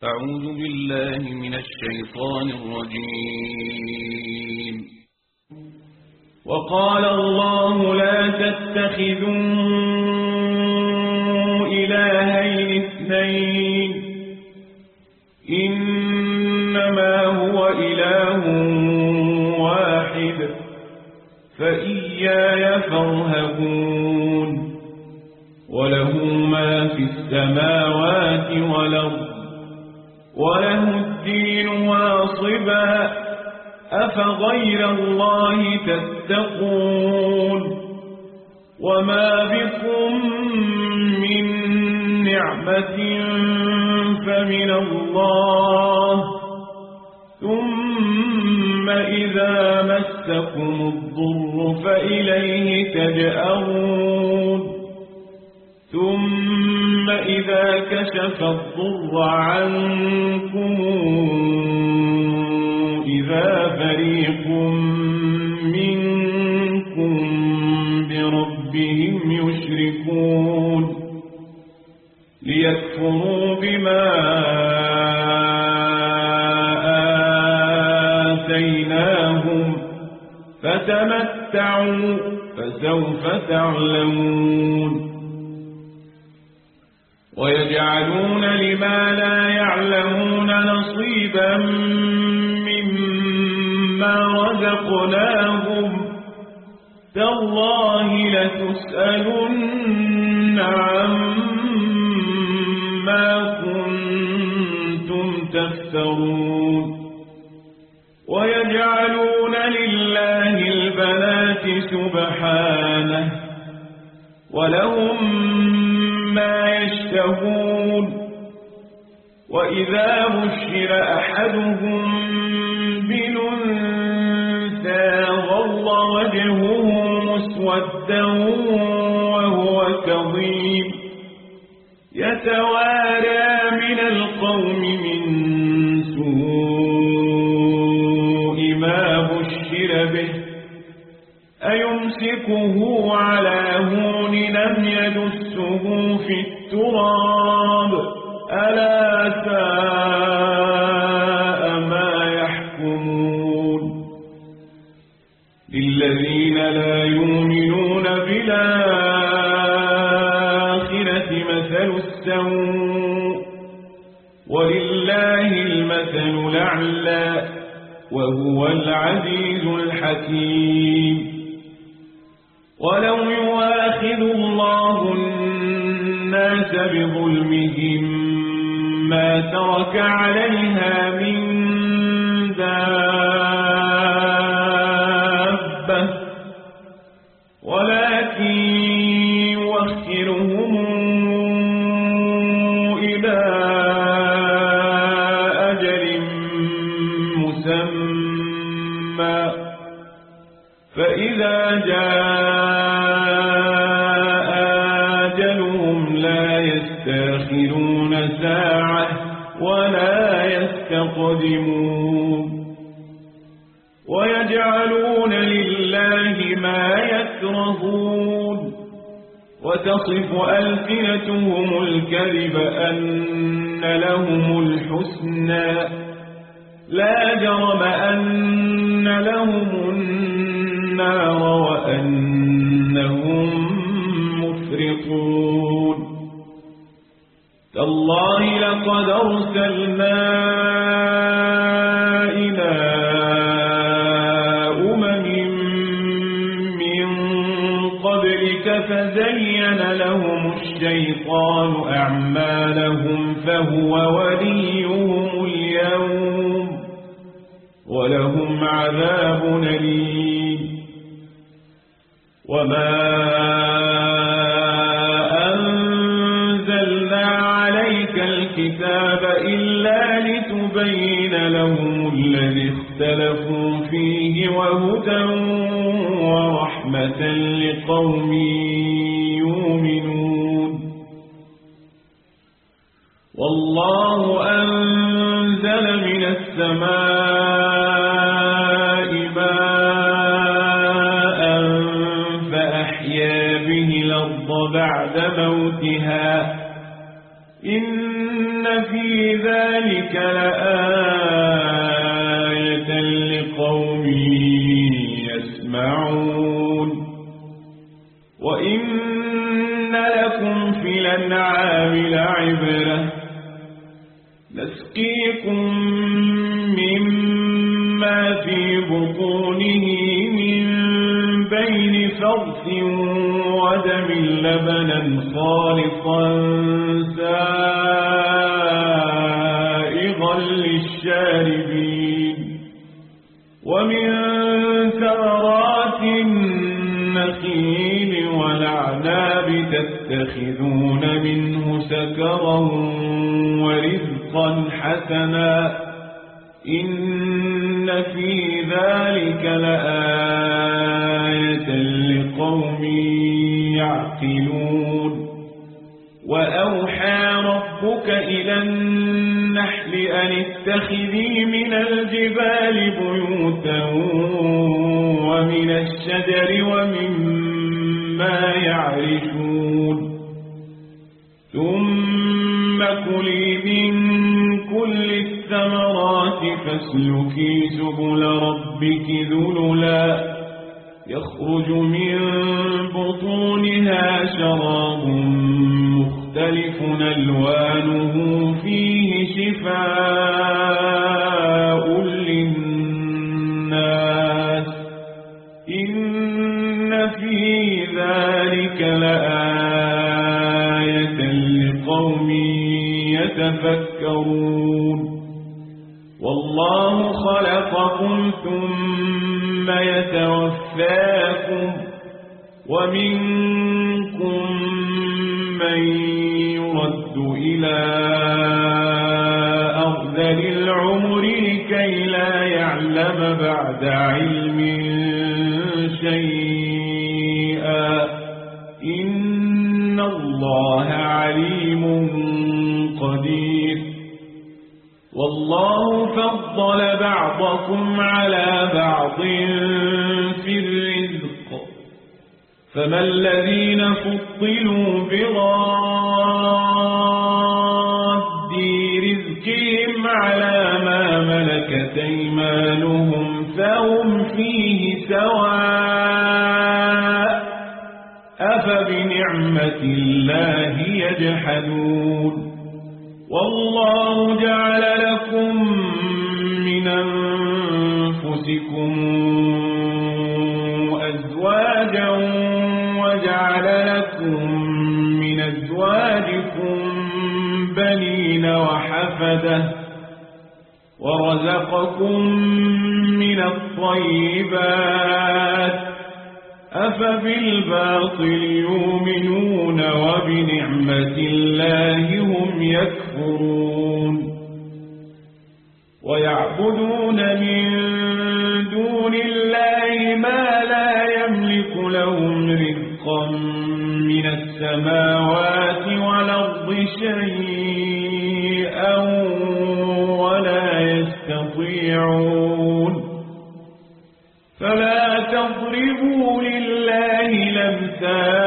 أعوذ بالله من الشيطان الرجيم. وقال الله لا تتخذوا إلهين اثنين إنما هو إله واحد فإياي فارهبون وله ما في السماوات والأرض وله الدين واصبا أفغير الله تتقون وما بكم من نعمة فمن الله ثم إذا مسكم الضر فإليه تجأرون ثم إذا كشف الضر عنكم إذا فريق منكم بربهم يشركون ليكفروا بما آتيناهم فتمتعوا فسوف تعلمون ويجعلون لما لا يعلمون نصيبا مما رزقناهم تالله لتسألن عما كنتم تفترون ويجعلون لله البنات سبحانه ولهم ما يشتهون وإذا بشر أحدهم بأنثى ظل وجهه مسودا وهو كظيم يتوارى من القوم من سوء ما بشر به أيمسكه على هون لم يدسه في التراب ألا ساء ما يحكمون للذين لا يؤمنون بالآخرة مثل السوء ولله المثل الأعلى وهو العزيز الحكيم ولو يؤاخذ الله الناس بظلمهم ما ترك عليها من دابة ولكن يؤخرهم إلى أجل مسمى فإذا جاء أجلهم لا يستأخرون ساعة ولا يستقدمون ويجعلون لله ما يكرهون وتصف ألسنتهم الكذب أن لهم الحسنى لا جرم أن لهم النار وأنهم مفرطون تالله لقد أرسلنا إلى أمم من قبلك فزين لهم الشيطان أعمالهم فهو وليهم اليوم ولهم عذاب أليم وما أنزلنا عليك الكتاب إلا لتبين لهم الذي اختلفوا فيه وهدى ورحمة لقوم يؤمنون والله أنزل من السماء ماء فأحيا به الأرض بعد موتها إن في ذلك لآية لقوم يسمعون وإن لكم في الأنعام لعبرة نسقيكم مما في بطونه من بين فرث ودم لبنا خالصا سائغا للشاربين ومن ثمرات النخيل والأعناب تتخذون منه سكرا ورزقا حسنا إن في ذلك لآية لقوم يعقلون وأوحى ربك إلى النحل أن اتخذي من الجبال بيوتا ومن الشجر ومما يعرشون ثم كلي من كل الثمرات فاسلكي سبل ربك ذللا يخرج من بطونها شراب مختلف ألوانه فيه شفاء للناس إن في ذلك لآية لقوم يتفكرون والله خلقكم ثم يتوفاكم ومنكم من يرد إلى أرذل العمر لكي لا يعلم بعد علم شيئا إن الله عليم قدير والله فضل بعضكم على بعض في الرزق فما الذين فضلوا براد رزقهم على ما ملكت أيمانهم فهم فيه سواء أفبنعمة الله يجحدون والله جعل لكم من أنفسكم أزواجا وجعل لكم من أزواجكم بنين وحفدة ورزقكم من الطيبات أفبالباطل يؤمنون وبنعمة الله هم يكفرون ويعبدون من دون الله ما لا يملك لهم رزقا من السماوات والأرض شيئا ولا يستطيعون فلا تضربوا لله الأمثال